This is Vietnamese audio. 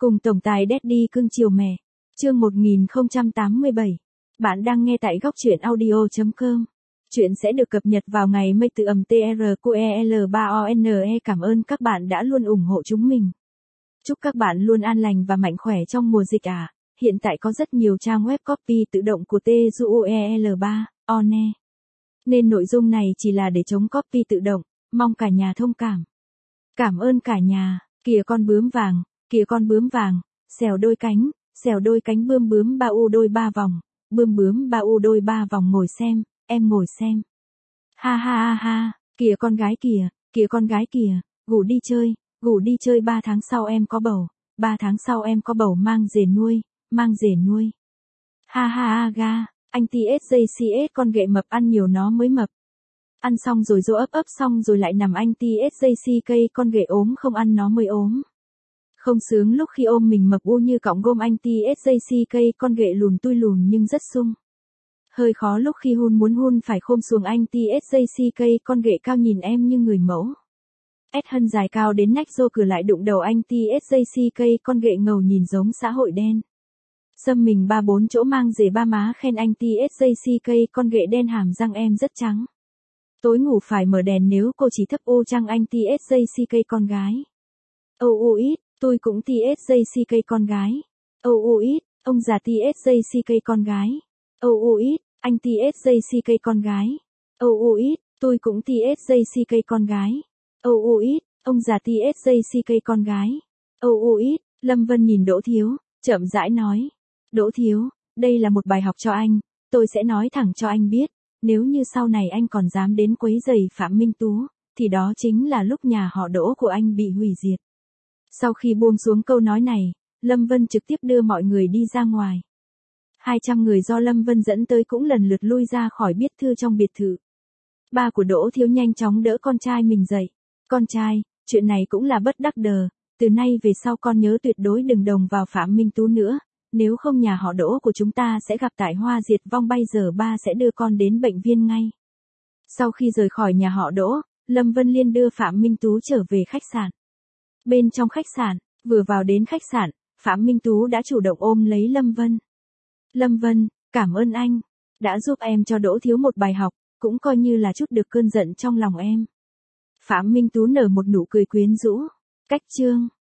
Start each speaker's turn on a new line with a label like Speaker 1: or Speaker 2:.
Speaker 1: Cùng tổng tài Daddy cưng chiều mẹ. Chương 1087. Bạn đang nghe tại góc truyện audio.com. Chuyện sẽ được cập nhật vào ngày mây từ TRQEL3ONE. Cảm ơn các bạn đã luôn ủng hộ chúng mình. Chúc các bạn luôn an lành và mạnh khỏe trong mùa dịch ạ. Hiện tại có rất nhiều trang web copy tự động của TRQEL3ONE. Nên nội dung này chỉ là để chống copy tự động, mong cả nhà thông cảm. Cảm ơn cả nhà. Kìa con bướm vàng, kìa con bướm vàng, xèo đôi cánh bướm bướm ba u đôi ba vòng, bướm bướm ba u đôi ba vòng ngồi xem, em ngồi xem. Ha ha ha ha, kìa con gái kìa, gù đi chơi 3 tháng sau em có bầu, 3 tháng sau em có bầu mang rể nuôi. Ha ha ha ga, anh TSJCS con ghệ mập ăn nhiều nó mới mập. Ăn xong rồi dỗ ấp xong rồi lại nằm anh TSJCK con ghệ ốm không ăn nó mới ốm. Không sướng lúc khi ôm mình mập u như cọng gôm anh TSJCK con ghệ lùn tui lùn nhưng rất sung. Hơi khó lúc khi muốn hun phải khom xuồng anh TSJCK con ghệ cao nhìn em như người mẫu. S hân dài cao đến nách rô cửa lại đụng đầu anh TSJCK con ghệ ngầu nhìn giống xã hội đen. Xâm mình 3-4 chỗ mang rể ba má khen anh TSJCK con ghệ đen hàm răng em rất trắng. Tối ngủ phải mở đèn nếu cô chỉ thấp ô trăng anh TSJCK con gái. ít, tôi cũng TSJCK con gái. ít, ông già TSJCK con gái. ít, anh TSJCK con gái. ít, tôi cũng TSJCK con gái. ít, ông già TSJCK con gái. ít, Lâm Vân nhìn Đỗ Thiếu, chậm rãi nói. Đỗ Thiếu, đây là một bài học cho anh, tôi sẽ nói thẳng cho anh biết. Nếu như sau này anh còn dám đến quấy rầy Phạm Minh Tú, thì đó chính là lúc nhà họ Đỗ của anh bị hủy diệt. Sau khi buông xuống câu nói này, Lâm Vân trực tiếp đưa mọi người đi ra ngoài. 200 người do Lâm Vân dẫn tới cũng lần lượt lui ra khỏi biệt thự trong biệt thự. Ba của Đỗ Thiếu nhanh chóng đỡ con trai mình dậy. Con trai, chuyện này cũng là bất đắc đờ, từ nay về sau con nhớ tuyệt đối đừng đồng vào Phạm Minh Tú nữa. Nếu không nhà họ Đỗ của chúng ta sẽ gặp tai họa diệt vong bây giờ ba sẽ đưa con đến bệnh viện ngay. Sau khi rời khỏi nhà họ Đỗ, Lâm Vân Liên đưa Phạm Minh Tú trở về khách sạn. Bên trong khách sạn, vừa vào đến khách sạn, Phạm Minh Tú đã chủ động ôm lấy Lâm Vân. Lâm Vân, cảm ơn anh, đã giúp em cho Đỗ Thiếu một bài học, cũng coi như là chút được cơn giận trong lòng em. Phạm Minh Tú nở một nụ cười quyến rũ. Cách chương